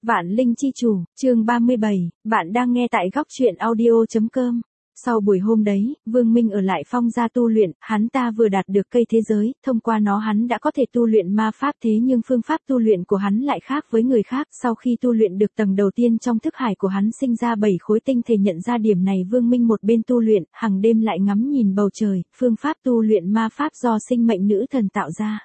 Vạn Linh chi chủ, chương 37, bạn đang nghe tại góc truyện audio.com. Sau buổi hôm đấy, Vương Minh ở lại Phong gia tu luyện, hắn ta vừa đạt được cây thế giới, thông qua nó hắn đã có thể tu luyện ma pháp, thế nhưng phương pháp tu luyện của hắn lại khác với người khác. Sau khi tu luyện được tầng đầu tiên trong thức hải của hắn sinh ra 7 khối tinh thể. Nhận ra điểm này, Vương Minh một bên tu luyện, hàng đêm lại ngắm nhìn bầu trời. Phương pháp tu luyện ma pháp do sinh mệnh nữ thần tạo ra.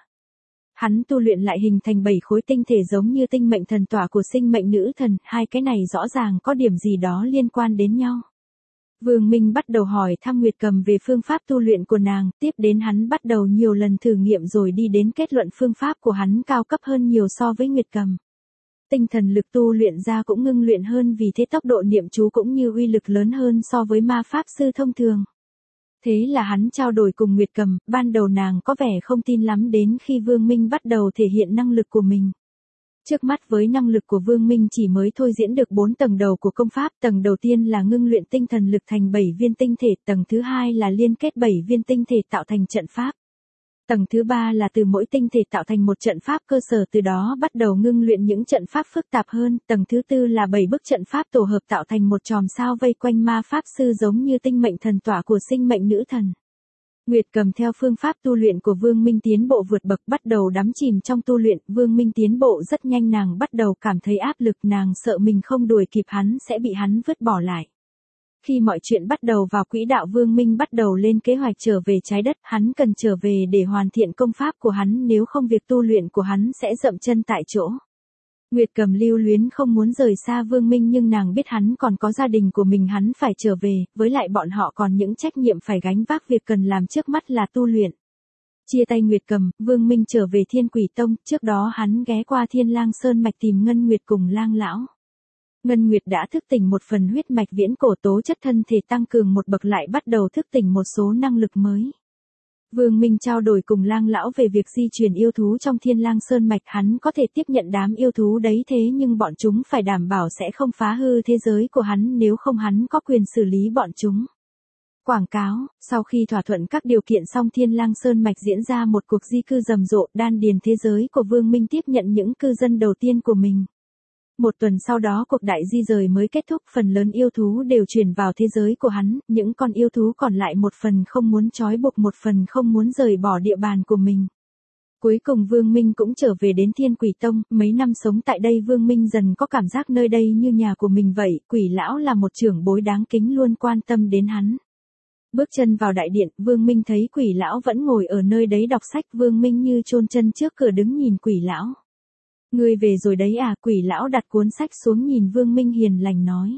Hắn tu luyện lại hình thành 7 khối tinh thể giống như tinh mệnh thần tỏa của sinh mệnh nữ thần, hai cái này rõ ràng có điểm gì đó liên quan đến nhau. Vương Minh bắt đầu hỏi thăm Nguyệt Cầm về phương pháp tu luyện của nàng, tiếp đến hắn bắt đầu nhiều lần thử nghiệm rồi đi đến kết luận phương pháp của hắn cao cấp hơn nhiều so với Nguyệt Cầm. Tinh thần lực tu luyện ra cũng ngưng luyện hơn, vì thế tốc độ niệm chú cũng như uy lực lớn hơn so với ma pháp sư thông thường. Thế là hắn trao đổi cùng Nguyệt Cầm, ban đầu nàng có vẻ không tin lắm, đến khi Vương Minh bắt đầu thể hiện năng lực của mình. Trước mắt với năng lực của Vương Minh chỉ mới thôi diễn được 4 tầng đầu của công pháp, tầng đầu tiên là ngưng luyện tinh thần lực thành 7 viên tinh thể, tầng thứ hai là liên kết 7 viên tinh thể tạo thành trận pháp. Tầng thứ ba là từ mỗi tinh thể tạo thành một trận pháp cơ sở, từ đó bắt đầu ngưng luyện những trận pháp phức tạp hơn. Tầng thứ tư là 7 bức trận pháp tổ hợp tạo thành một chòm sao vây quanh ma pháp sư giống như tinh mệnh thần tỏa của sinh mệnh nữ thần. Nguyệt Cầm theo phương pháp tu luyện của Vương Minh tiến bộ vượt bậc, bắt đầu đắm chìm trong tu luyện. Vương Minh tiến bộ rất nhanh, nàng bắt đầu cảm thấy áp lực, nàng sợ mình không đuổi kịp hắn sẽ bị hắn vứt bỏ lại. Khi mọi chuyện bắt đầu vào quỹ đạo, Vương Minh bắt đầu lên kế hoạch trở về trái đất, hắn cần trở về để hoàn thiện công pháp của hắn, nếu không việc tu luyện của hắn sẽ dậm chân tại chỗ. Nguyệt Cầm lưu luyến không muốn rời xa Vương Minh, nhưng nàng biết hắn còn có gia đình của mình, hắn phải trở về, với lại bọn họ còn những trách nhiệm phải gánh vác, việc cần làm trước mắt là tu luyện. Chia tay Nguyệt Cầm, Vương Minh trở về Thiên Quỷ Tông, trước đó hắn ghé qua Thiên Lang Sơn mạch tìm Ngân Nguyệt cùng Lang lão. Ngân Nguyệt đã thức tỉnh một phần huyết mạch viễn cổ, tố chất thân thể tăng cường một bậc, lại bắt đầu thức tỉnh một số năng lực mới. Vương Minh trao đổi cùng Lang lão về việc di truyền yêu thú trong Thiên Lang Sơn mạch, hắn có thể tiếp nhận đám yêu thú đấy, thế nhưng bọn chúng phải đảm bảo sẽ không phá hư thế giới của hắn, nếu không hắn có quyền xử lý bọn chúng. Quảng cáo, sau khi thỏa thuận các điều kiện xong, Thiên Lang Sơn mạch diễn ra một cuộc di cư rầm rộ, đan điền thế giới của Vương Minh tiếp nhận những cư dân đầu tiên của mình. Một tuần sau đó cuộc đại di rời mới kết thúc, phần lớn yêu thú đều chuyển vào thế giới của hắn, những con yêu thú còn lại một phần không muốn trói buộc, một phần không muốn rời bỏ địa bàn của mình. Cuối cùng Vương Minh cũng trở về đến Thiên Quỷ Tông, mấy năm sống tại đây Vương Minh dần có cảm giác nơi đây như nhà của mình vậy. Quỷ lão là một trưởng bối đáng kính, luôn quan tâm đến hắn. Bước chân vào đại điện, Vương Minh thấy Quỷ lão vẫn ngồi ở nơi đấy đọc sách, Vương Minh như chôn chân trước cửa đứng nhìn Quỷ lão. Ngươi về rồi đấy à? Quỷ lão đặt cuốn sách xuống nhìn Vương Minh hiền lành nói.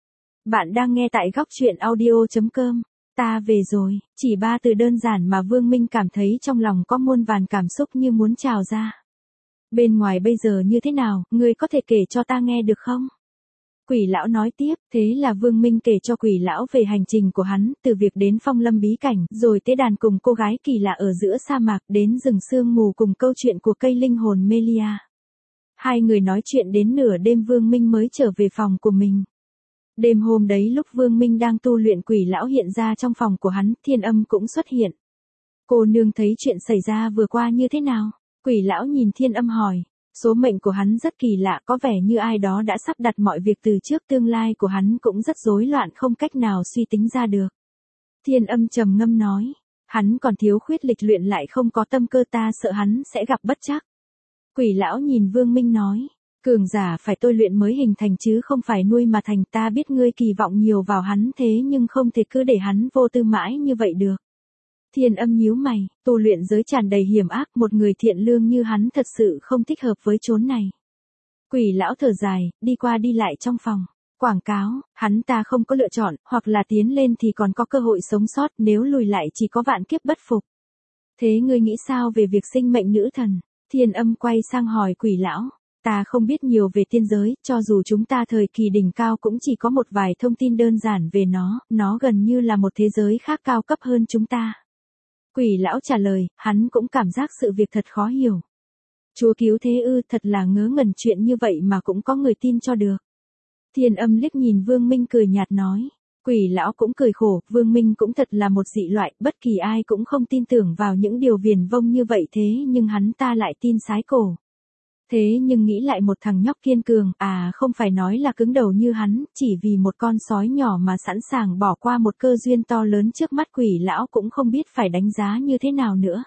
Bạn đang nghe tại góc truyện audio.com. Ta về rồi, chỉ 3 từ đơn giản mà Vương Minh cảm thấy trong lòng có muôn vàn cảm xúc như muốn trào ra. Bên ngoài bây giờ như thế nào, ngươi có thể kể cho ta nghe được không? Quỷ lão nói tiếp, thế là Vương Minh kể cho Quỷ lão về hành trình của hắn, từ việc đến Phong Lâm bí cảnh, rồi tế đàn cùng cô gái kỳ lạ ở giữa sa mạc, đến rừng sương mù cùng câu chuyện của cây linh hồn Melia. Hai người nói chuyện đến nửa đêm Vương Minh mới trở về phòng của mình. Đêm hôm đấy lúc Vương Minh đang tu luyện, Quỷ lão hiện ra trong phòng của hắn, Thiên Âm cũng xuất hiện. Cô nương thấy chuyện xảy ra vừa qua như thế nào? Quỷ lão nhìn Thiên Âm hỏi. Số mệnh của hắn rất kỳ lạ, có vẻ như ai đó đã sắp đặt mọi việc từ trước, tương lai của hắn cũng rất rối loạn, không cách nào suy tính ra được. Thiên Âm trầm ngâm nói. Hắn còn thiếu khuyết lịch luyện, lại không có tâm cơ, ta sợ hắn sẽ gặp bất trắc. Quỷ lão nhìn Vương Minh nói, cường giả phải tôi luyện mới hình thành chứ không phải nuôi mà thành, ta biết ngươi kỳ vọng nhiều vào hắn, thế nhưng không thể cứ để hắn vô tư mãi như vậy được. Thiên Âm nhíu mày, tu luyện giới tràn đầy hiểm ác, một người thiện lương như hắn thật sự không thích hợp với chốn này. Quỷ lão thở dài, đi qua đi lại trong phòng. Quảng cáo, hắn ta không có lựa chọn, hoặc là tiến lên thì còn có cơ hội sống sót, nếu lùi lại chỉ có vạn kiếp bất phục. Thế ngươi nghĩ sao về việc sinh mệnh nữ thần? Thiên Âm quay sang hỏi Quỷ lão. Ta không biết nhiều về tiên giới, cho dù chúng ta thời kỳ đỉnh cao cũng chỉ có một vài thông tin đơn giản về nó gần như là một thế giới khác cao cấp hơn chúng ta. Quỷ lão trả lời, hắn cũng cảm giác sự việc thật khó hiểu. Chúa cứu thế ư? Thật là ngớ ngẩn, chuyện như vậy mà cũng có người tin cho được. Thiên Âm liếc nhìn Vương Minh cười nhạt nói. Quỷ lão cũng cười khổ, Vương Minh cũng thật là một dị loại, bất kỳ ai cũng không tin tưởng vào những điều viển vông như vậy, thế nhưng hắn ta lại tin sái cổ. Thế nhưng nghĩ lại một thằng nhóc kiên cường, không phải nói là cứng đầu như hắn, chỉ vì một con sói nhỏ mà sẵn sàng bỏ qua một cơ duyên to lớn trước mắt quỷ lão cũng không biết phải đánh giá như thế nào nữa.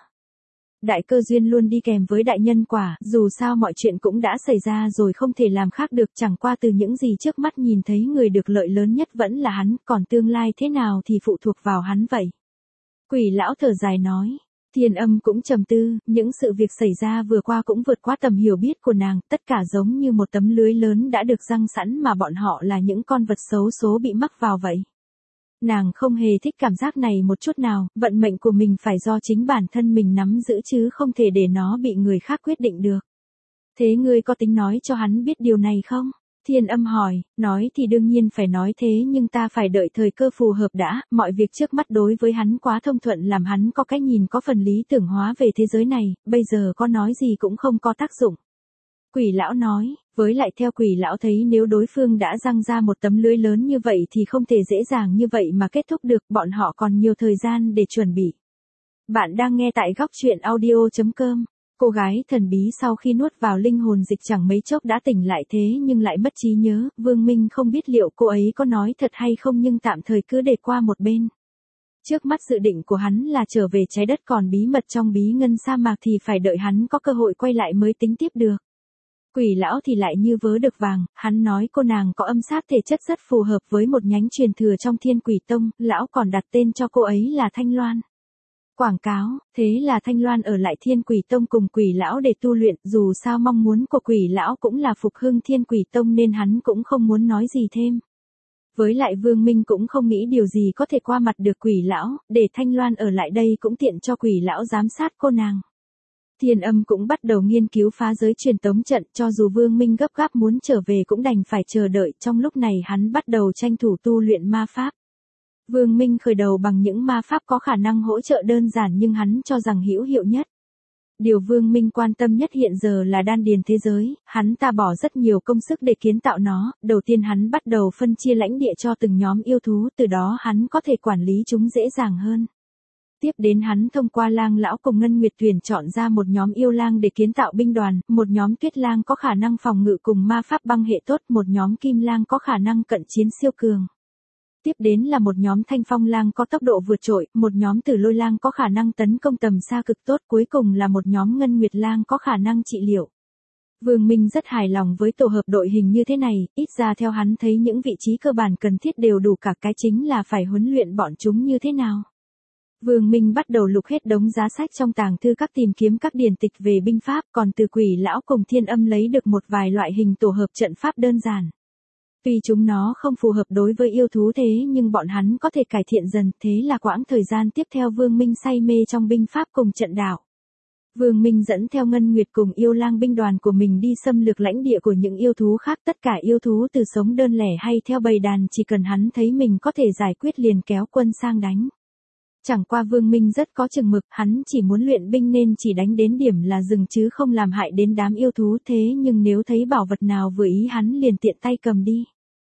Đại cơ duyên luôn đi kèm với đại nhân quả, dù sao mọi chuyện cũng đã xảy ra rồi không thể làm khác được, chẳng qua từ những gì trước mắt nhìn thấy người được lợi lớn nhất vẫn là hắn, còn tương lai thế nào thì phụ thuộc vào hắn vậy. Quỷ lão thở dài nói. Thiên Âm cũng trầm tư, những sự việc xảy ra vừa qua cũng vượt qua tầm hiểu biết của nàng, tất cả giống như một tấm lưới lớn đã được giăng sẵn mà bọn họ là những con vật xấu số bị mắc vào vậy. Nàng không hề thích cảm giác này một chút nào, vận mệnh của mình phải do chính bản thân mình nắm giữ chứ không thể để nó bị người khác quyết định được. Thế ngươi có tính nói cho hắn biết điều này không? Thiên Âm hỏi, nói thì đương nhiên phải nói thế nhưng ta phải đợi thời cơ phù hợp đã, mọi việc trước mắt đối với hắn quá thông thuận làm hắn có cái nhìn có phần lý tưởng hóa về thế giới này, bây giờ có nói gì cũng không có tác dụng. Quỷ lão nói, với lại theo quỷ lão thấy nếu đối phương đã giăng ra một tấm lưới lớn như vậy thì không thể dễ dàng như vậy mà kết thúc được, bọn họ còn nhiều thời gian để chuẩn bị. Bạn đang nghe tại góc truyện audio.com. Cô gái thần bí sau khi nuốt vào linh hồn dịch chẳng mấy chốc đã tỉnh lại thế nhưng lại mất trí nhớ, Vương Minh không biết liệu cô ấy có nói thật hay không nhưng tạm thời cứ để qua một bên. Trước mắt dự định của hắn là trở về trái đất còn bí mật trong bí ngân sa mạc thì phải đợi hắn có cơ hội quay lại mới tính tiếp được. Quỷ lão thì lại như vớ được vàng, hắn nói cô nàng có âm sát thể chất rất phù hợp với một nhánh truyền thừa trong Thiên Quỷ Tông, lão còn đặt tên cho cô ấy là Thanh Loan. Quảng cáo, thế là Thanh Loan ở lại Thiên Quỷ Tông cùng quỷ lão để tu luyện, dù sao mong muốn của quỷ lão cũng là phục hưng Thiên Quỷ Tông nên hắn cũng không muốn nói gì thêm. Với lại Vương Minh cũng không nghĩ điều gì có thể qua mặt được quỷ lão, để Thanh Loan ở lại đây cũng tiện cho quỷ lão giám sát cô nàng. Thiên Âm cũng bắt đầu nghiên cứu phá giới truyền tống trận, cho dù Vương Minh gấp gáp muốn trở về cũng đành phải chờ đợi, trong lúc này hắn bắt đầu tranh thủ tu luyện ma pháp. Vương Minh khởi đầu bằng những ma pháp có khả năng hỗ trợ đơn giản nhưng hắn cho rằng hữu hiệu nhất. Điều Vương Minh quan tâm nhất hiện giờ là đan điền thế giới, hắn ta bỏ rất nhiều công sức để kiến tạo nó, đầu tiên hắn bắt đầu phân chia lãnh địa cho từng nhóm yêu thú, từ đó hắn có thể quản lý chúng dễ dàng hơn. Tiếp đến hắn thông qua lang lão cùng Ngân Nguyệt tuyển chọn ra một nhóm yêu lang để kiến tạo binh đoàn, một nhóm tuyết lang có khả năng phòng ngự cùng ma pháp băng hệ tốt, một nhóm kim lang có khả năng cận chiến siêu cường. Tiếp đến là một nhóm thanh phong lang có tốc độ vượt trội, một nhóm tử lôi lang có khả năng tấn công tầm xa cực tốt, cuối cùng là một nhóm ngân nguyệt lang có khả năng trị liệu. Vương Minh rất hài lòng với tổ hợp đội hình như thế này, ít ra theo hắn thấy những vị trí cơ bản cần thiết đều đủ cả, cái chính là phải huấn luyện bọn chúng như thế nào. Vương Minh bắt đầu lục hết đống giá sách trong tàng thư các tìm kiếm các điển tịch về binh pháp, còn từ quỷ lão cùng Thiên Âm lấy được một vài loại hình tổ hợp trận pháp đơn giản. Tuy chúng nó không phù hợp đối với yêu thú thế nhưng bọn hắn có thể cải thiện dần, thế là quãng thời gian tiếp theo Vương Minh say mê trong binh pháp cùng trận đạo. Vương Minh dẫn theo Ngân Nguyệt cùng yêu lang binh đoàn của mình đi xâm lược lãnh địa của những yêu thú khác, tất cả yêu thú từ sống đơn lẻ hay theo bầy đàn chỉ cần hắn thấy mình có thể giải quyết liền kéo quân sang đánh. Chẳng qua Vương Minh rất có chừng mực, hắn chỉ muốn luyện binh nên chỉ đánh đến điểm là dừng chứ không làm hại đến đám yêu thú, thế nhưng nếu thấy bảo vật nào vừa ý hắn liền tiện tay cầm đi.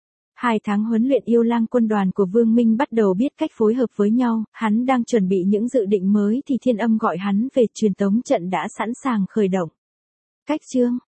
2 tháng huấn luyện yêu lang quân đoàn của Vương Minh bắt đầu biết cách phối hợp với nhau, hắn đang chuẩn bị những dự định mới thì Thiên Âm gọi hắn về, truyền tống trận đã sẵn sàng khởi động. Cách chương